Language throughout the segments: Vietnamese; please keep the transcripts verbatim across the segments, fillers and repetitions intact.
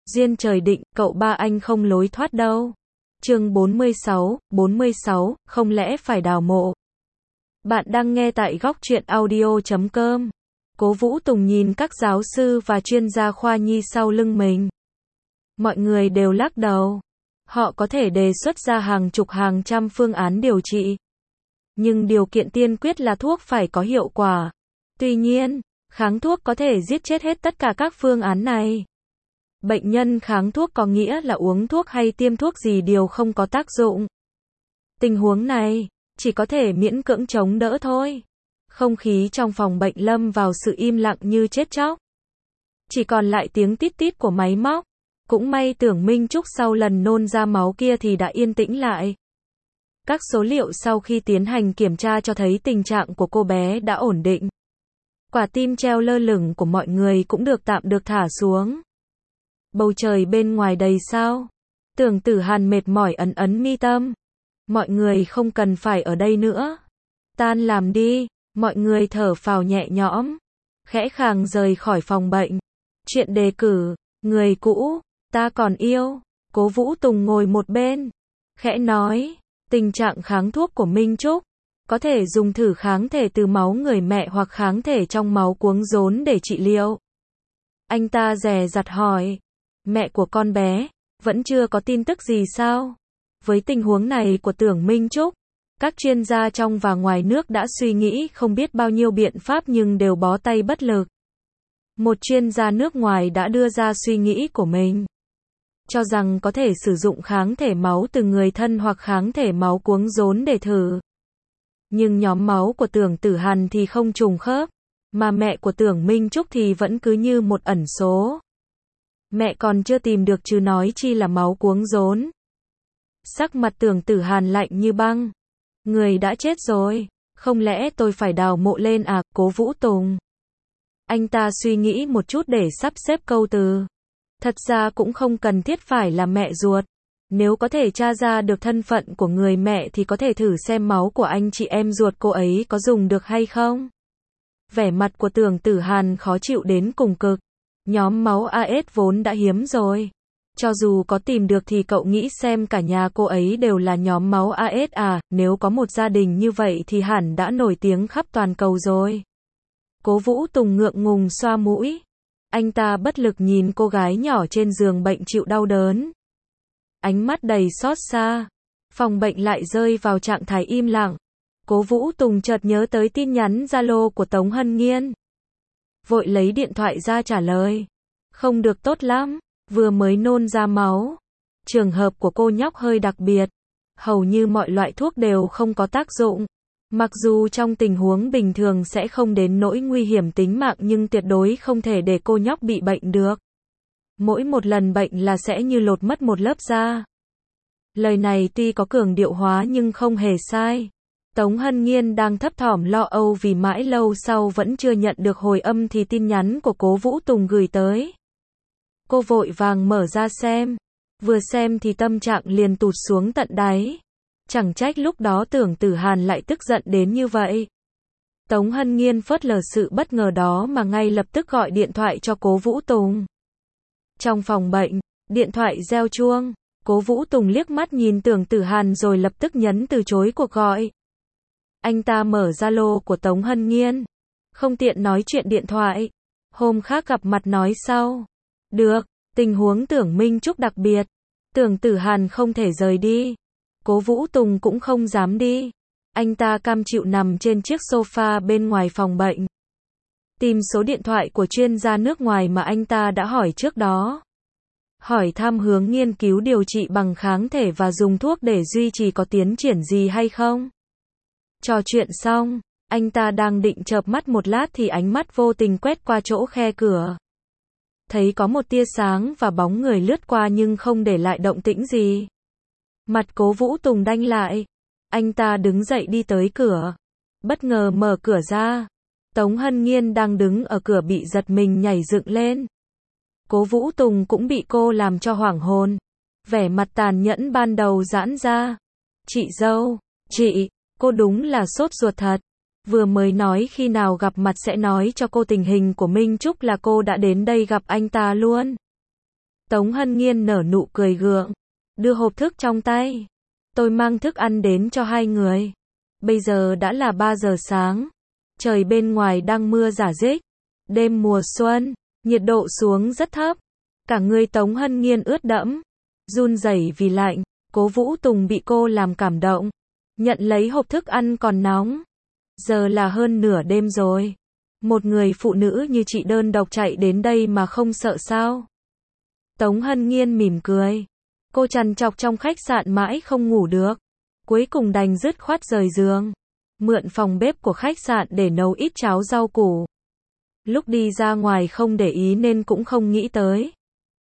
Duyên trời định, cậu ba anh không lối thoát đâu. Chương bốn mươi sáu, bốn mươi sáu, không lẽ phải đào mộ. Bạn đang nghe tại góc truyện audio chấm com. Cố Vũ Tùng nhìn các giáo sư và chuyên gia khoa nhi sau lưng mình. Mọi người đều lắc đầu. Họ có thể đề xuất ra hàng chục hàng trăm phương án điều trị. Nhưng điều kiện tiên quyết là thuốc phải có hiệu quả. Tuy nhiên, kháng thuốc có thể giết chết hết tất cả các phương án này. Bệnh nhân kháng thuốc có nghĩa là uống thuốc hay tiêm thuốc gì đều không có tác dụng. Tình huống này, chỉ có thể miễn cưỡng chống đỡ thôi. Không khí trong phòng bệnh lâm vào sự im lặng như chết chóc. Chỉ còn lại tiếng tít tít của máy móc. Cũng may Tưởng Minh Trúc sau lần nôn ra máu kia thì đã yên tĩnh lại. Các số liệu sau khi tiến hành kiểm tra cho thấy tình trạng của cô bé đã ổn định. Quả tim treo lơ lửng của mọi người cũng được tạm được thả xuống. Bầu trời bên ngoài đầy sao. Tưởng Tử Hàn mệt mỏi ấn ấn mi tâm. Mọi người không cần phải ở đây nữa. Tan làm đi. Mọi người thở phào nhẹ nhõm. Khẽ khàng rời khỏi phòng bệnh. Chuyện đề cử. Người cũ. Ta còn yêu. Cố Vũ Tùng ngồi một bên. Khẽ nói. Tình trạng kháng thuốc của Minh Trúc. Có thể dùng thử kháng thể từ máu người mẹ hoặc kháng thể trong máu cuống rốn để trị liệu. Anh ta dè dặt hỏi. Mẹ của con bé, vẫn chưa có tin tức gì sao? Với tình huống này của Tưởng Minh Trúc, các chuyên gia trong và ngoài nước đã suy nghĩ không biết bao nhiêu biện pháp nhưng đều bó tay bất lực. Một chuyên gia nước ngoài đã đưa ra suy nghĩ của mình. Cho rằng có thể sử dụng kháng thể máu từ người thân hoặc kháng thể máu cuống rốn để thử. Nhưng nhóm máu của Tưởng Tử Hàn thì không trùng khớp, mà mẹ của Tưởng Minh Trúc thì vẫn cứ như một ẩn số. Mẹ còn chưa tìm được chứ nói chi là máu cuống rốn. Sắc mặt Tưởng Tử Hàn lạnh như băng. Người đã chết rồi, không lẽ tôi phải đào mộ lên à? Cố Vũ Tùng. Anh ta suy nghĩ một chút để sắp xếp câu từ. Thật ra cũng không cần thiết phải là mẹ ruột. Nếu có thể tra ra được thân phận của người mẹ thì có thể thử xem máu của anh chị em ruột cô ấy có dùng được hay không. Vẻ mặt của Tưởng Tử Hàn khó chịu đến cùng cực. Nhóm máu a ét vốn đã hiếm rồi. Cho dù có tìm được thì cậu nghĩ xem cả nhà cô ấy đều là nhóm máu a ét à, nếu có một gia đình như vậy thì hẳn đã nổi tiếng khắp toàn cầu rồi. Cố Vũ Tùng ngượng ngùng xoa mũi. Anh ta bất lực nhìn cô gái nhỏ trên giường bệnh chịu đau đớn. Ánh mắt đầy xót xa. Phòng bệnh lại rơi vào trạng thái im lặng. Cố Vũ Tùng chợt nhớ tới tin nhắn Zalo của Tống Hân Nghiên. Vội lấy điện thoại ra trả lời. Không được tốt lắm, vừa mới nôn ra máu. Trường hợp của cô nhóc hơi đặc biệt. Hầu như mọi loại thuốc đều không có tác dụng. Mặc dù trong tình huống bình thường sẽ không đến nỗi nguy hiểm tính mạng nhưng tuyệt đối không thể để cô nhóc bị bệnh được. Mỗi một lần bệnh là sẽ như lột mất một lớp da. Lời này tuy có cường điệu hóa nhưng không hề sai. Tống Hân Nghiên đang thấp thỏm lo âu vì mãi lâu sau vẫn chưa nhận được hồi âm thì tin nhắn của Cố Vũ Tùng gửi tới. Cô vội vàng mở ra xem. Vừa xem thì tâm trạng liền tụt xuống tận đáy. Chẳng trách lúc đó Tưởng Tử Hàn lại tức giận đến như vậy. Tống Hân Nghiên phớt lờ sự bất ngờ đó mà ngay lập tức gọi điện thoại cho Cố Vũ Tùng. Trong phòng bệnh, điện thoại reo chuông. Cố Vũ Tùng liếc mắt nhìn Tưởng Tử Hàn rồi lập tức nhấn từ chối cuộc gọi. Anh ta mở Zalo của Tống Hân Nghiên. Không tiện nói chuyện điện thoại. Hôm khác gặp mặt nói sau. Được, tình huống Tưởng Minh Trúc đặc biệt. Tưởng Tử Hàn không thể rời đi. Cố Vũ Tùng cũng không dám đi. Anh ta cam chịu nằm trên chiếc sofa bên ngoài phòng bệnh. Tìm số điện thoại của chuyên gia nước ngoài mà anh ta đã hỏi trước đó. Hỏi thăm hướng nghiên cứu điều trị bằng kháng thể và dùng thuốc để duy trì có tiến triển gì hay không. Trò chuyện xong, anh ta đang định chợp mắt một lát thì ánh mắt vô tình quét qua chỗ khe cửa. Thấy có một tia sáng và bóng người lướt qua nhưng không để lại động tĩnh gì. Mặt Cố Vũ Tùng đanh lại. Anh ta đứng dậy đi tới cửa. Bất ngờ mở cửa ra. Tống Hân Nghiên đang đứng ở cửa bị giật mình nhảy dựng lên. Cố Vũ Tùng cũng bị cô làm cho hoảng hồn. Vẻ mặt tàn nhẫn ban đầu giãn ra. Chị dâu, chị, cô đúng là sốt ruột thật. Vừa mới nói khi nào gặp mặt sẽ nói cho cô tình hình của Minh Trúc là cô đã đến đây gặp anh ta luôn. Tống Hân Nghiên nở nụ cười gượng, đưa hộp thức trong tay. Tôi mang thức ăn đến cho hai người. Bây giờ đã là ba giờ sáng. Trời bên ngoài đang mưa rả rích. Đêm mùa xuân, nhiệt độ xuống rất thấp. Cả người Tống Hân Nghiên ướt đẫm, run rẩy vì lạnh. Cố Vũ Tùng bị cô làm cảm động, nhận lấy hộp thức ăn còn nóng. Giờ là hơn nửa đêm rồi. Một người phụ nữ như chị đơn độc chạy đến đây mà không sợ sao? Tống Hân Nghiên mỉm cười. Cô trằn trọc trong khách sạn mãi không ngủ được. Cuối cùng đành dứt khoát rời giường. Mượn phòng bếp của khách sạn để nấu ít cháo rau củ. Lúc đi ra ngoài không để ý nên cũng không nghĩ tới.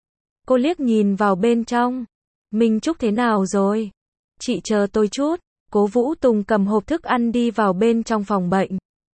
Cô liếc nhìn vào bên trong. Minh Trúc thế nào rồi? Chị chờ tôi chút. Cố Vũ Tùng cầm hộp thức ăn đi vào bên trong phòng bệnh.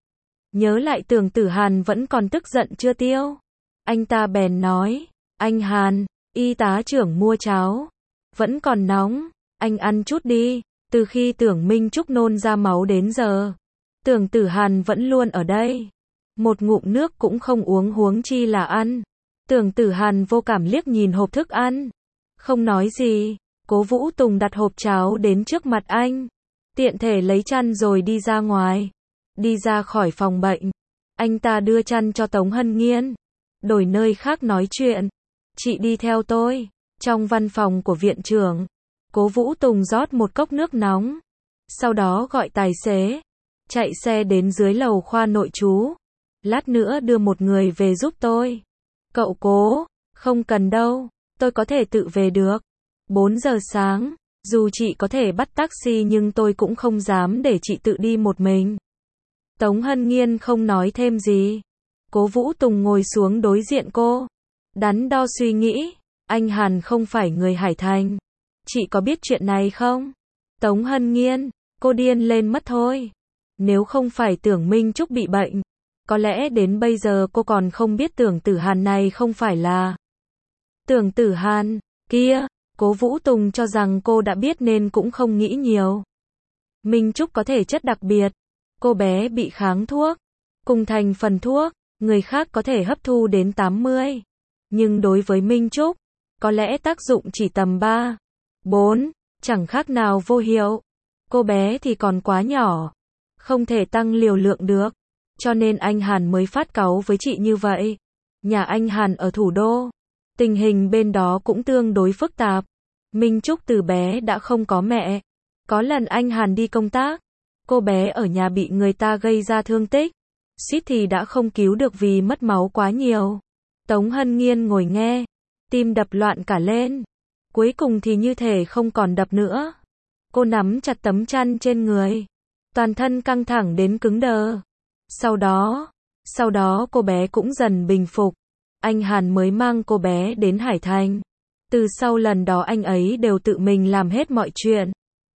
Nhớ lại Tưởng Tử Hàn vẫn còn tức giận chưa tiêu. Anh ta bèn nói, anh Hàn, y tá trưởng mua cháo. Vẫn còn nóng, anh ăn chút đi. Từ khi Tưởng Minh Trúc nôn ra máu đến giờ, Tưởng Tử Hàn vẫn luôn ở đây. Một ngụm nước cũng không uống huống chi là ăn. Tưởng Tử Hàn vô cảm liếc nhìn hộp thức ăn. Không nói gì, Cố Vũ Tùng đặt hộp cháo đến trước mặt anh. Tiện thể lấy chăn rồi đi ra ngoài. Đi ra khỏi phòng bệnh, anh ta đưa chăn cho Tống Hân Nghiên. Đổi nơi khác nói chuyện. Chị đi theo tôi. Trong văn phòng của viện trưởng, Cố Vũ Tùng rót một cốc nước nóng. Sau đó gọi tài xế. Chạy xe đến dưới lầu khoa nội trú. Lát nữa đưa một người về giúp tôi. Cậu Cố, không cần đâu. Tôi có thể tự về được. bốn giờ sáng. Dù chị có thể bắt taxi nhưng tôi cũng không dám để chị tự đi một mình. Tống Hân Nghiên không nói thêm gì. Cố Vũ Tùng ngồi xuống đối diện cô. Đắn đo suy nghĩ. Anh Hàn không phải người Hải Thành. Chị có biết chuyện này không? Tống Hân Nghiên, cô điên lên mất thôi. Nếu không phải Tưởng Minh Trúc bị bệnh, có lẽ đến bây giờ cô còn không biết Tưởng Tử Hàn này không phải là Tưởng Tử Hàn kia. Cố Vũ Tùng cho rằng cô đã biết nên cũng không nghĩ nhiều. Minh Trúc có thể chất đặc biệt. Cô bé bị kháng thuốc. Cùng thành phần thuốc, người khác có thể hấp thu đến tám mươi. Nhưng đối với Minh Trúc, có lẽ tác dụng chỉ tầm ba, bốn, chẳng khác nào vô hiệu. Cô bé thì còn quá nhỏ, không thể tăng liều lượng được. Cho nên anh Hàn mới phát cáu với chị như vậy. Nhà anh Hàn ở thủ đô. Tình hình bên đó cũng tương đối phức tạp. Minh Trúc từ bé đã không có mẹ. Có lần anh Hàn đi công tác, cô bé ở nhà bị người ta gây ra thương tích. Suýt thì đã không cứu được vì mất máu quá nhiều. Tống Hân Nghiên ngồi nghe, tim đập loạn cả lên. Cuối cùng thì như thể không còn đập nữa. Cô nắm chặt tấm chăn trên người. Toàn thân căng thẳng đến cứng đờ. Sau đó, sau đó cô bé cũng dần bình phục. Anh Hàn mới mang cô bé đến Hải Thành. Từ sau lần đó anh ấy đều tự mình làm hết mọi chuyện.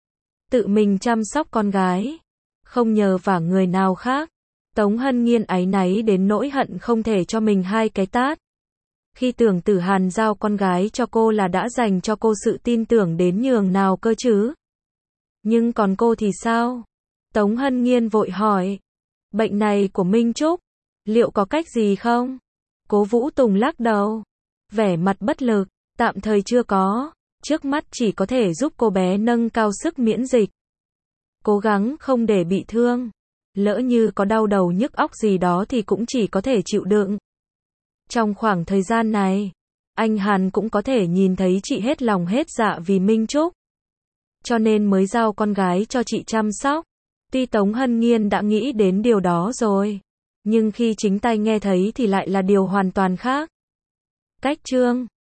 Tự mình chăm sóc con gái. Không nhờ vả người nào khác. Tống Hân Nghiên áy náy đến nỗi hận không thể cho mình hai cái tát. Khi Tưởng Tử Hàn giao con gái cho cô là đã dành cho cô sự tin tưởng đến nhường nào cơ chứ. Nhưng còn cô thì sao? Tống Hân Nghiên vội hỏi. Bệnh này của Minh Trúc, liệu có cách gì không? Cố Vũ Tùng lắc đầu. Vẻ mặt bất lực, tạm thời chưa có. Trước mắt chỉ có thể giúp cô bé nâng cao sức miễn dịch. Cố gắng không để bị thương. Lỡ như có đau đầu nhức óc gì đó thì cũng chỉ có thể chịu đựng. Trong khoảng thời gian này, anh Hàn cũng có thể nhìn thấy chị hết lòng hết dạ vì Minh Trúc. Cho nên mới giao con gái cho chị chăm sóc. Tuy Tống Hân Nghiên đã nghĩ đến điều đó rồi, nhưng khi chính tay nghe thấy thì lại là điều hoàn toàn khác. Cách chương